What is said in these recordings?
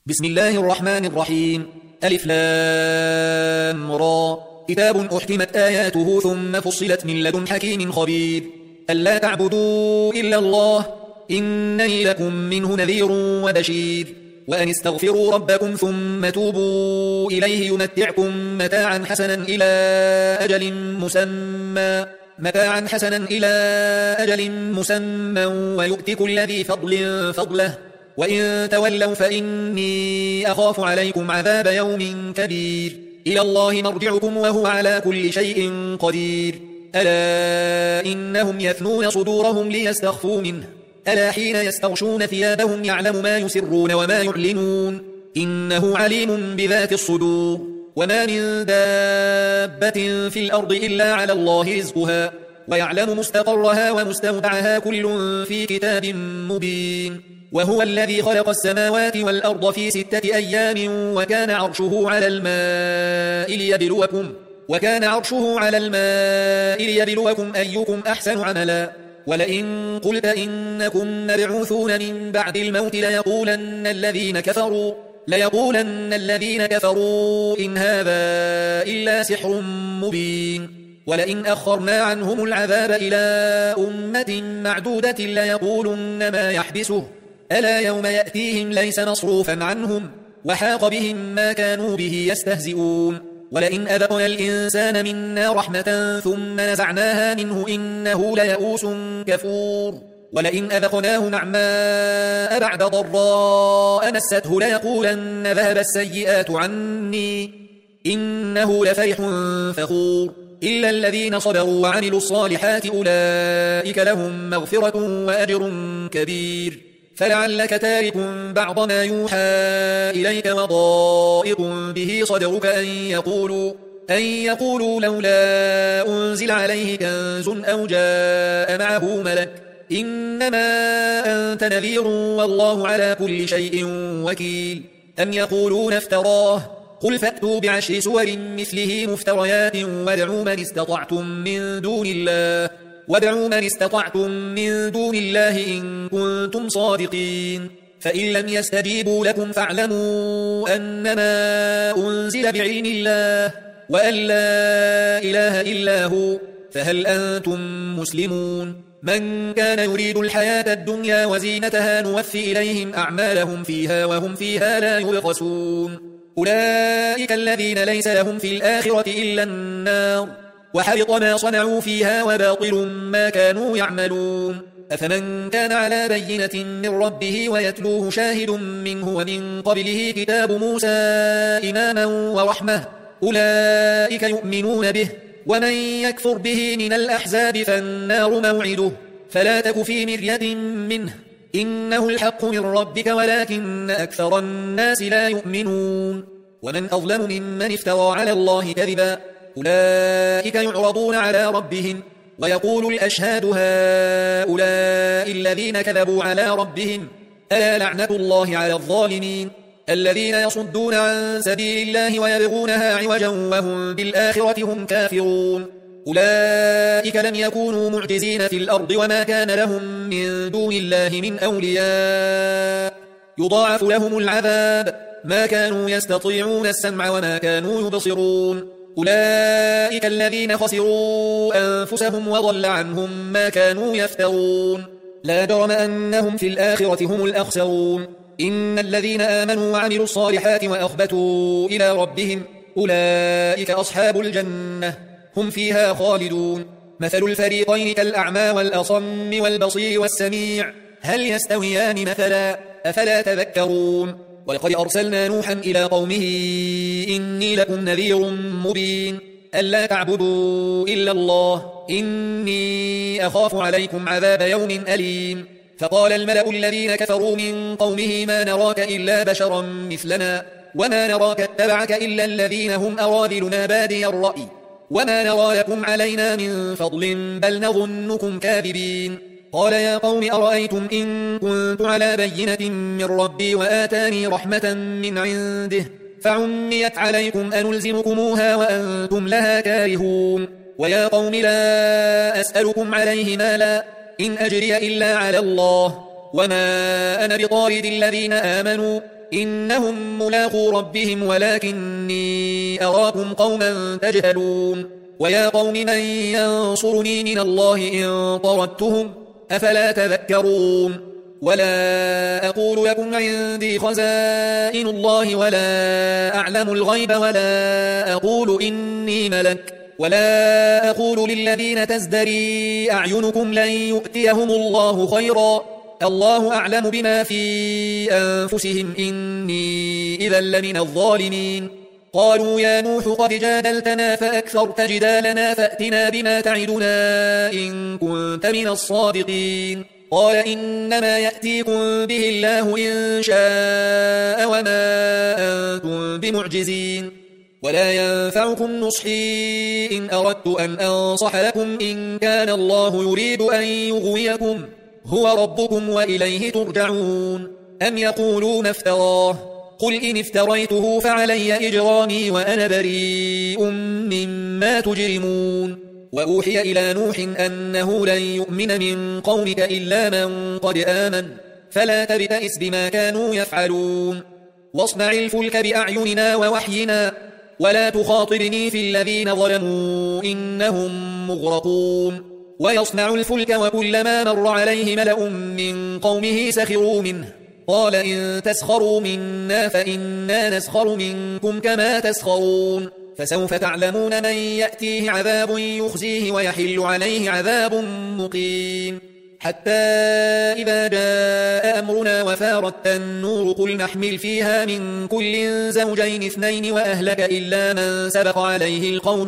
بسم الله الرحمن الرحيم. ألف لام را. كتاب أحكمت آياته ثم فصلت من لدن حكيم خبير. ألا تعبدوا إلا الله إنني لكم منه نذير وبشير. وأن استغفروا ربكم ثم توبوا إليه يمتعكم متاعا حسنا إلى أجل مسمى ويؤتي كل ذي فضل فضله وإن تولوا فإني أخاف عليكم عذاب يوم كبير. إلى الله مرجعكم وهو على كل شيء قدير. ألا إنهم يثنون صدورهم ليستخفوا منه ألا حين يستغشون ثيابهم يعلم ما يسرون وما يعلنون إنه عليم بذات الصدور. وما من دابة في الأرض إلا على الله رزقها ويعلم مستقرها ومستودعها كل في كتاب مبين. وهو الذي خلق السماوات والأرض في 6 أيام وكان عرشه على الماء ليبلوكم أيكم أحسن عملا. ولئن قلت إنكم مبعوثون من بعد الموت ليقولن الذين كفروا إن هذا إلا سحر مبين. ولئن أخرنا عنهم العذاب إلى أمة معدودة ليقولن ما يحبسه ألا يوم يأتيهم ليس مصروفا عنهم وحاق بهم ما كانوا به يستهزئون. ولئن أذقنا الإنسان منا رحمة ثم نزعناها منه إنه ليئوس كفور. ولئن أذقناه نعماء بعد ضراء مسته ليقولن ذهب السيئات عني إنه لفرح فخور. إلا الذين صبروا وعملوا الصالحات أولئك لهم مغفرة وأجر كبير. فلعلك تارك بعض ما يوحى إليك وضائق به صدرك أن يقولوا لولا أنزل عليه كنز أو جاء معه ملك إنما أنت نذير والله على كل شيء وكيل. أم يقولون افتراه قل فأتوا ب10 سور مثله مفتريات وادعوا من استطعتم من دون الله إن كنتم صادقين. فإن لم يستجيبوا لكم فاعلموا أنما أنزل بعلم الله وأن لا إله إلا هو فهل أنتم مسلمون. من كان يريد الحياة الدنيا وزينتها نوفي إليهم أعمالهم فيها وهم فيها لا يبخسون. أولئك الذين ليس لهم في الآخرة إلا النار وحبط ما صنعوا فيها وباطل ما كانوا يعملون. أفمن كان على بينة من ربه ويتلوه شاهد منه ومن قبله كتاب موسى إماما ورحمة أولئك يؤمنون به. ومن يكفر به من الأحزاب فالنار موعده فلا تك في مرية منه إنه الحق من ربك ولكن أكثر الناس لا يؤمنون. ومن أظلم ممن افترى على الله كذبا أولئك يعرضون على ربهم ويقول الأشهاد هؤلاء الذين كذبوا على ربهم ألا لعنة الله على الظالمين الذين يصدون عن سبيل الله ويبغونها عوجا وهم بالآخرة هم كافرون. أولئك لم يكونوا معجزين في الأرض وما كان لهم من دون الله من أولياء يضاعف لهم العذاب ما كانوا يستطيعون السمع وما كانوا يبصرون. أولئك الذين خسروا أنفسهم وضل عنهم ما كانوا يفترون. لا جرم أنهم في الآخرة هم الأخسرون. إن الذين آمنوا وعملوا الصالحات وأخبتوا إلى ربهم أولئك أصحاب الجنة هم فيها خالدون. مثل الفريقين كالأعمى والأصم والبصير والسميع هل يستويان مثلا أفلا تذكرون. ولقد أرسلنا نوحا إلى قومه إني لكم نذير مبين ألا تعبدوا إلا الله إني أخاف عليكم عذاب يوم أليم. فقال الملأ الذين كفروا من قومه ما نراك إلا بشرا مثلنا وما نراك اتبعك إلا الذين هم أراذلنا بادي الرأي وما نرى لكم علينا من فضل بل نظنكم كاذبين. قال يا قوم أرأيتم إن كنت على بينة من ربي وآتاني رحمة من عنده فعميت عليكم أنلزمكموها وأنتم لها كارهون. ويا قوم لا أسألكم عليه مالا إن أجري إلا على الله وما أنا بطارد الذين آمنوا إنهم ملاقو ربهم ولكني أراكم قوما تجهلون ويا قوم من ينصرني من الله إن طردتهم أفلا تذكرون ولا أقول لكم عندي خزائن الله ولا أعلم الغيب ولا أقول إني ملك ولا أقول للذين تزدري أعينكم لن يؤتيهم الله خيرا الله أعلم بما في أنفسهم إني إذا لمن الظالمين قالوا يا نوح قد جادلتنا فأكثرت جدالنا فأتنا بما تعدنا إن كنت من الصادقين قال إنما يأتيكم به الله إن شاء وما أنتم بمعجزين ولا ينفعكم نصحي إن أردت أن أنصح لكم إن كان الله يريد أن يغويكم هو ربكم وإليه ترجعون أم يقولون افتراه قل إن افتريته فعلي إجرامي وأنا بريء مما تجرمون وأوحي إلى نوح أنه لن يؤمن من قومك إلا من قد آمن فلا تبتئس بما كانوا يفعلون واصنع الفلك بأعيننا ووحينا ولا تخاطبني في الذين ظلموا إنهم مغرقون ويصنع الفلك وكلما مر عليه ملأ من قومه سخروا منه قال إن تسخروا منا فإنا نسخر منكم كما تسخرون فسوف تعلمون من يأتيه عذاب يخزيه ويحل عليه عذاب مقيم حتى إذا جاء أمرنا وفارت النور قل نحمل فيها من كل زوجين اثنين وأهلك إلا من سبق عليه القول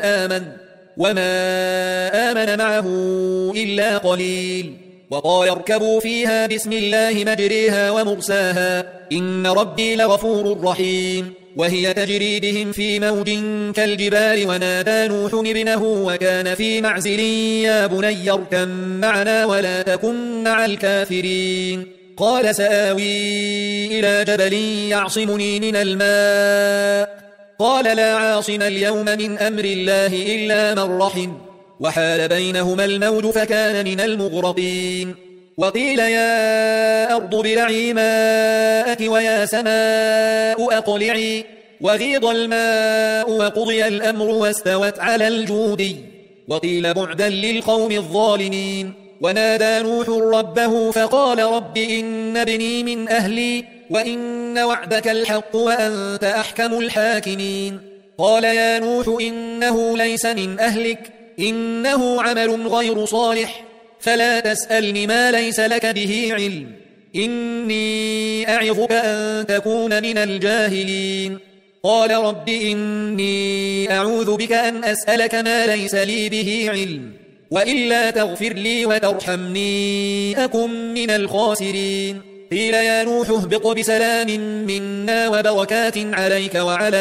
وما آمن معه إلا قليل وقال اركبوا فيها بسم الله مجريها ومرساها إن ربي لغفور رحيم وهي تجري بهم في موج كالجبال ونادى نوح ابنه وكان في معزل يا بني اركب معنا ولا تكن مع الكافرين قال سآوي إلى جبل يعصمني من الماء قال لا عاصم اليوم من أمر الله إلا من رحم وحال بينهما الموج فكان من المغرقين وقيل يا أرض ابلعي ماءك ويا سماء أقلعي وغيض الماء وقضي الأمر واستوت على الجودي وقيل بعدا للقوم الظالمين ونادى نوح ربه فقال رب إن ابني من أهلي وإن وعدك الحق وأنت أحكم الحاكمين قال يا نوح إنه ليس من أهلك إنه عمل غير صالح فلا تسألني ما ليس لك به علم إني أعظك أن تكون من الجاهلين قال رب إني أعوذ بك أن أسألك ما ليس لي به علم وإلا تغفر لي وترحمني أكن من الخاسرين قيل يا نوح اهبط بسلام منا وبركات عليك وعلى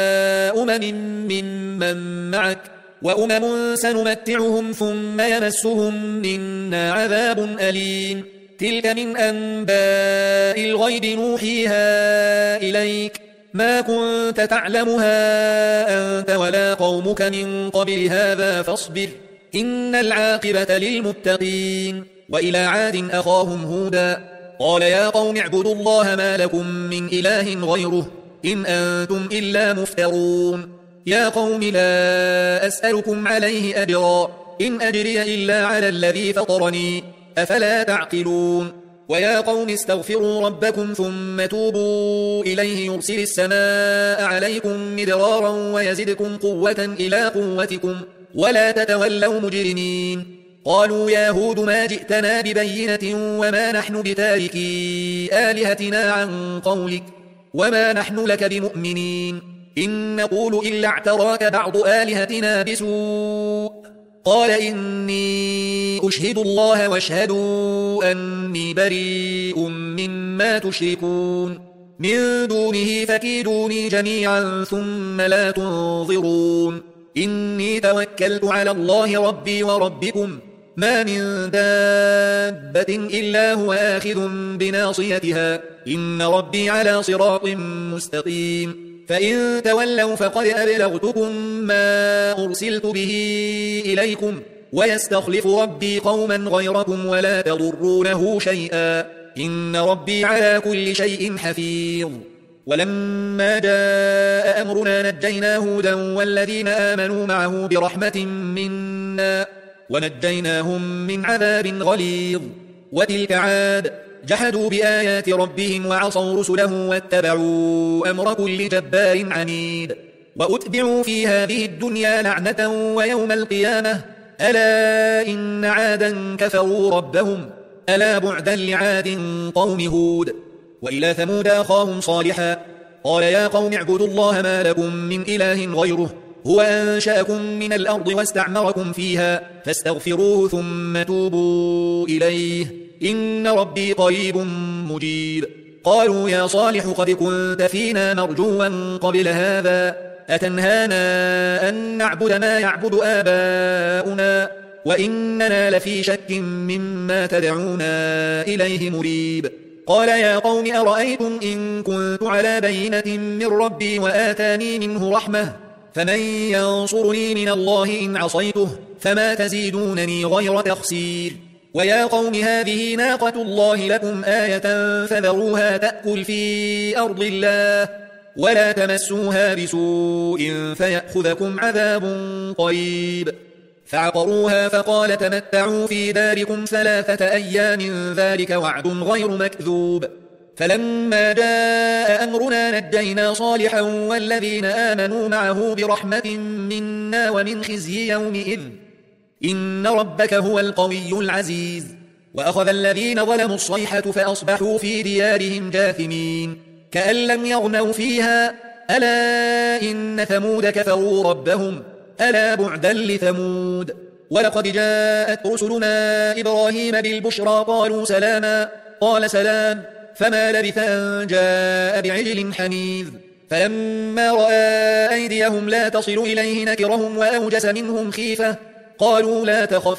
ممن معك وأمم سنمتعهم ثم يمسهم منا عذاب أليم تلك من أنباء الغيب نوحيها إليك ما كنت تعلمها أنت ولا قومك من قبل هذا فاصبر إن العاقبة للمتقين وإلى عاد أخاهم هودا قال يا قوم اعبدوا الله ما لكم من إله غيره إن أنتم إلا مفترون يا قوم لا أسألكم عليه أجرا إن أجري إلا على الذي فطرني أفلا تعقلون ويا قوم استغفروا ربكم ثم توبوا إليه يرسل السماء عليكم مدرارا ويزدكم قوة إلى قوتكم ولا تتولوا مجرمين قالوا يا هود ما جئتنا ببينة وما نحن بتاركي آلهتنا عن قولك وما نحن لك بمؤمنين إن نقول إلا اعتراك بعض آلهتنا بسوء قال إني أشهد الله واشهدوا أني بريء مما تشركون من دونه فكيدوني جميعا ثم لا تنظرون إني توكلت على الله ربي وربكم ما من دابة إلا هو آخذ بناصيتها إن ربي على صراط مستقيم فإن تولوا فقد أبلغتكم ما أرسلت به إليكم ويستخلف ربي قوما غيركم ولا تضرونه شيئا إن ربي على كل شيء حفيظ. ولما جاء أمرنا نجينا هودا والذين آمنوا معه برحمة منا ونجيناهم من عذاب غليظ. وتلك عاد جحدوا بآيات ربهم وعصوا رسله واتبعوا أمر كل جبار عنيد. وأتبعوا في هذه الدنيا لعنة ويوم القيامة ألا إن عادا كفروا ربهم ألا بعدا لعاد قوم هود. وإلى ثمود أخاهم صالحا قال يا قوم اعبدوا الله ما لكم من إله غيره هو أنشأكم من الأرض واستعمركم فيها فاستغفروه ثم توبوا إليه إن ربي قريب مجيب. قالوا يا صالح قد كنت فينا مرجوا قبل هذا أتنهانا أن نعبد ما يعبد آباؤنا وإننا لفي شك مما تدعونا إليه مريب. قال يا قوم أرأيتم إن كنت على بينة من ربي وآتاني منه رحمة فمن ينصرني من الله إن عصيته فما تزيدونني غير تخسير. ويا قوم هذه ناقة الله لكم آية فذروها تأكل في أرض الله ولا تمسوها بسوء فيأخذكم عذاب قريب. فعقروها فقال تمتعوا في داركم 3 أيام ذلك وعد غير مكذوب. فلما جاء أمرنا نجينا صالحا والذين آمنوا معه برحمة منا ومن خزي يومئذ إن ربك هو القوي العزيز. وأخذ الذين ظلموا الصيحة فأصبحوا في ديارهم جاثمين كأن لم يغنوا فيها ألا إن ثمود كفروا ربهم ألا بعدا لثمود. ولقد جاءت رسلنا إبراهيم بالبشرى قالوا سلاما قال سلام فما لبث أن جاء بعجل حنيذ. فلما رأى أيديهم لا تصل إليه نكرهم وأوجس منهم خيفة قالوا لا تخف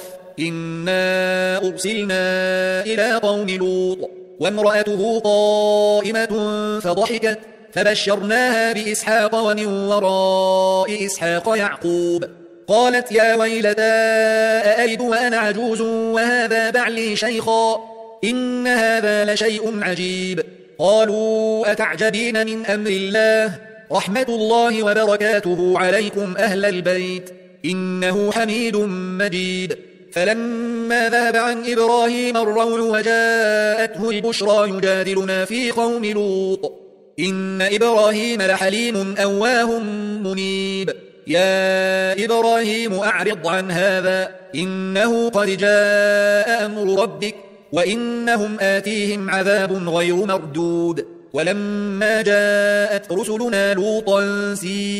إنا أرسلنا إلى قوم لوط وامرأته قائمة فضحكت فبشرناها بإسحاق ومن وراء إسحاق يعقوب. قالت يا ويلتى أألد وأنا عجوز وهذا بعلي شيخا إن هذا لشيء عجيب. قالوا أتعجبين من أمر الله رحمة الله وبركاته عليكم أهل البيت إنه حميد مجيد. فلما ذهب عن إبراهيم الروع وجاءته البشرى يجادلنا في قوم لوط إن إبراهيم لحليم أواه منيب. يا إبراهيم أعرض عن هذا إنه قد جاء أمر ربك وإنهم آتيهم عذاب غير مردود. ولما جاءت رسلنا لوطا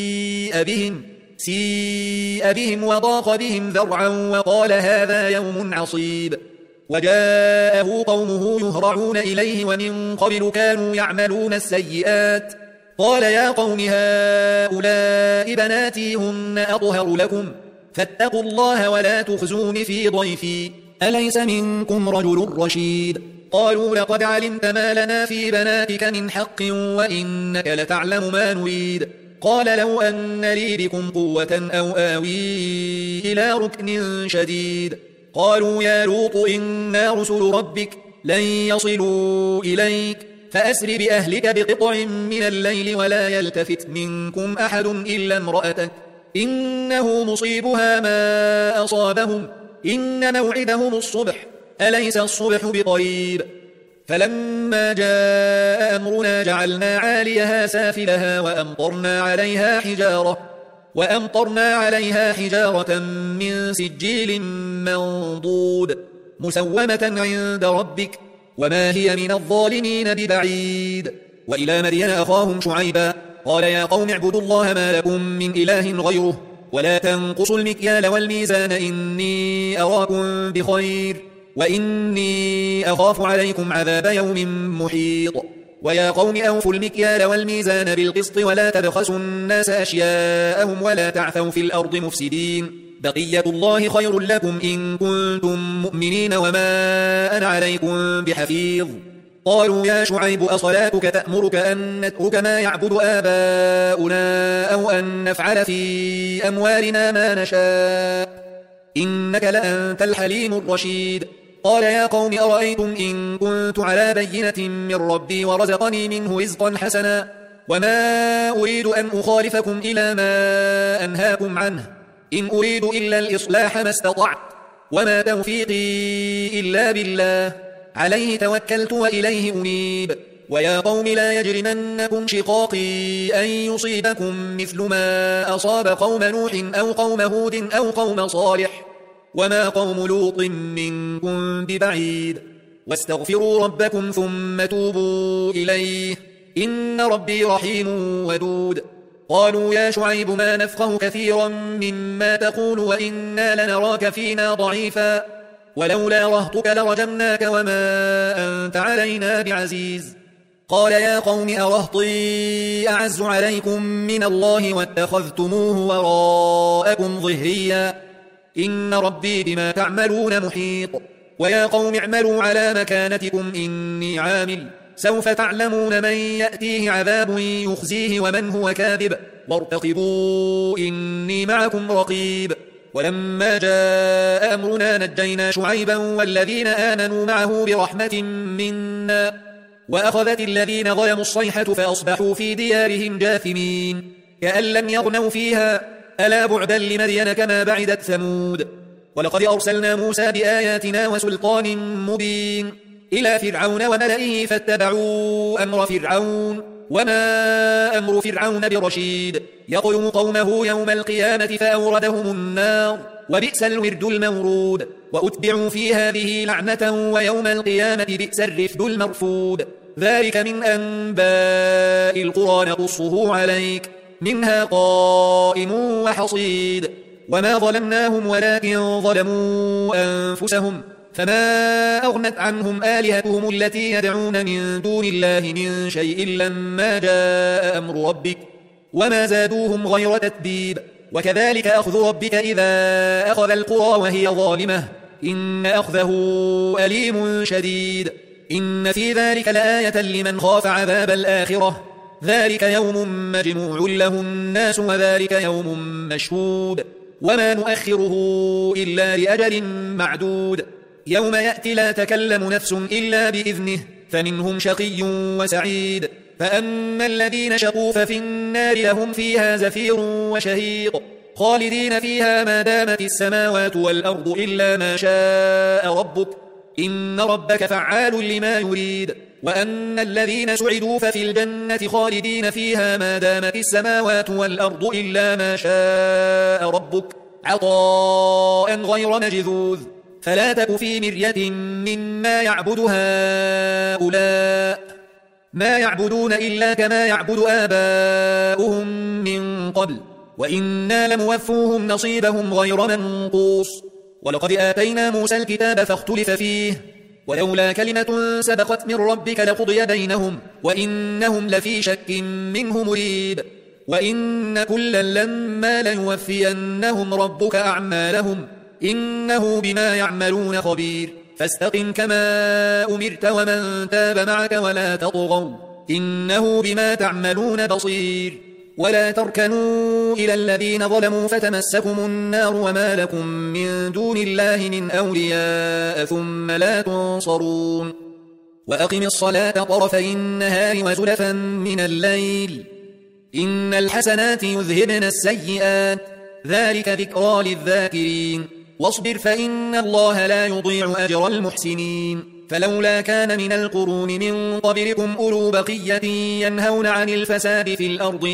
سيء بهم وضاق بهم ذرعا وقال هذا يوم عصيب. وجاءه قومه يهرعون إليه ومن قبل كانوا يعملون السيئات قال يا قوم هؤلاء بناتي هن أطهر لكم فاتقوا الله ولا تخزون في ضيفي أليس منكم رجل رشيد. قالوا لقد علمت ما لنا في بناتك من حق وإنك لتعلم ما نريد. قال لو أن لي بكم قوة أو آوي إلى ركن شديد. قالوا يا لوط إنا رسل ربك لن يصلوا إليك فأسر بأهلك بقطع من الليل ولا يلتفت منكم أحد إلا امرأتك إنه مصيبها ما أصابهم إن موعدهم الصبح أليس الصبح بقريب. فلما جاء أمرنا جعلنا عاليها سافلها وأمطرنا عليها حجارة من سجيل منضود مسومة عند ربك وما هي من الظالمين ببعيد. وإلى مدين أخاهم شعيبا قال يا قوم اعبدوا الله ما لكم من إله غيره ولا تنقصوا المكيال والميزان إني أراكم بخير وإني أخاف عليكم عذاب يوم محيط. ويا قوم أوفوا المكيال والميزان بالقسط ولا تبخسوا الناس أشياءهم ولا تعثوا في الأرض مفسدين بقية الله خير لكم إن كنتم مؤمنين وما أنا عليكم بحفيظ. قالوا يا شعيب أصلاتك تأمرك أن نترك ما يعبد آباؤنا أو أن نفعل في أموالنا ما نشاء إنك لأنت الحليم الرشيد. قال يا قوم أرأيتم إن كنت على بينة من ربي ورزقني منه رزقا حسنا وما أريد أن أخالفكم إلى ما أنهاكم عنه إن أريد إلا الإصلاح ما استطعت وما توفيقي إلا بالله عليه توكلت وإليه أنيب ويا قوم لا يجرمنكم شقاقي أن يصيبكم مثل ما أصاب قوم نوح أو قوم هود أو قوم صالح وما قوم لوط منكم ببعيد واستغفروا ربكم ثم توبوا إليه إن ربي رحيم ودود قالوا يا شعيب ما نفقه كثيرا مما تقول وإنا لنراك فينا ضعيفا ولولا رهطك لرجمناك وما أنت علينا بعزيز قال يا قوم أرهطي أعز عليكم من الله واتخذتموه وراءكم ظهريا إن ربي بما تعملون محيط ويا قوم اعملوا على مكانتكم إني عامل سوف تعلمون من يأتيه عذاب يخزيه ومن هو كاذب وارتقبوا إني معكم رقيب ولما جاء أمرنا نجينا شعيبا والذين آمنوا معه برحمة منا وأخذت الذين ظلموا الصيحة فأصبحوا في ديارهم جاثمين كأن لم يغنوا فيها ألا بعدا لمدين كما بعدت ثمود ولقد أرسلنا موسى بآياتنا وسلطان مبين إلى فرعون وملئه فاتبعوا أمر فرعون وما أمر فرعون برشيد يقدم قومه يوم القيامة فأوردهم النار وبئس الورد المورود وأتبعوا في هذه لعنة ويوم القيامة بئس الرفد المرفود ذلك من أنباء القرى نقصه عليك منها قائم وحصيد وما ظلمناهم ولكن ظلموا أنفسهم فما أغنت عنهم آلهتهم التي يدعون من دون الله من شيء لما جاء أمر ربك وما زادوهم غير تتبيب وكذلك أخذ ربك إذا أخذ القرى وهي ظالمة إن أخذه أليم شديد إن في ذلك لآية لمن خاف عذاب الآخرة ذلك يوم مجموع له الناس وذلك يوم مشهود وما نؤخره إلا لأجل معدود يوم يأتي لا تكلم نفس إلا بإذنه فمنهم شقي وسعيد فأما الذين شقوا ففي النار لهم فيها زفير وشهيق خالدين فيها ما دامت السماوات والأرض إلا ما شاء ربك إن ربك فعال لما يريد وأن الذين سعدوا ففي الجنة خالدين فيها ما دامت السماوات والأرض إلا ما شاء ربك عطاء غير مجذوذ فلا تك في مرية مما يعبد هؤلاء ما يعبدون إلا كما يعبد آباؤهم من قبل وإنا لموفوهم نصيبهم غير منقوص ولقد آتينا موسى الكتاب فاختلف فيه ولولا كلمة سبقت من ربك لقضي بينهم وإنهم لفي شك منه مريب وإن كلا لما ليوفينهم ربك أعمالهم إنه بما يعملون خبير فاستقم كما أمرت ومن تاب معك ولا تطغوا إنه بما تعملون بصير ولا تركنوا إلى الذين ظلموا فتمسكم النار وما لكم من دون الله من أولياء ثم لا تنصرون وأقم الصلاة طرفي النهار وزلفا من الليل إن الحسنات يذهبن السيئات ذلك ذكرى للذاكرين واصبر فإن الله لا يضيع أجر المحسنين فلولا كان من القرون من قبلكم أولو بقية ينهون عن الفساد في الأرض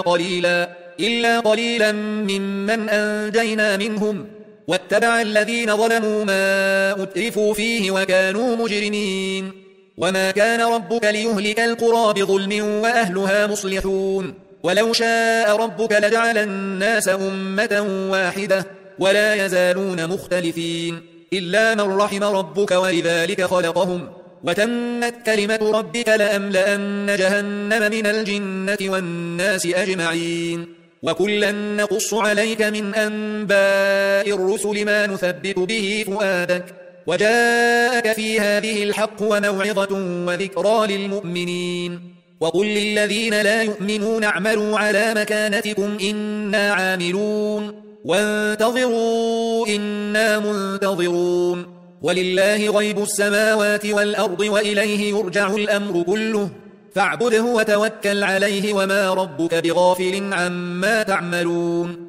إلا قليلا ممن أنجينا منهم واتبع الذين ظلموا ما أترفوا فيه وكانوا مجرمين وما كان ربك ليهلك القرى بظلم وأهلها مصلحون ولو شاء ربك لجعل الناس أمة واحدة ولا يزالون مختلفين إلا من رحم ربك ولذلك خلقهم وتمت كلمة ربك لأملأن جهنم من الجنة والناس أجمعين وكلا نقص عليك من أنباء الرسل ما نثبت به فؤادك وجاءك في هذه الحق وموعظة وذكرى للمؤمنين وقل للذين لا يؤمنون اعملوا على مكانتكم إنا عاملون وانتظروا إنا منتظرون ولله غيب السماوات والأرض وإليه يرجع الأمر كله فاعبده وتوكل عليه وما ربك بغافل عما تعملون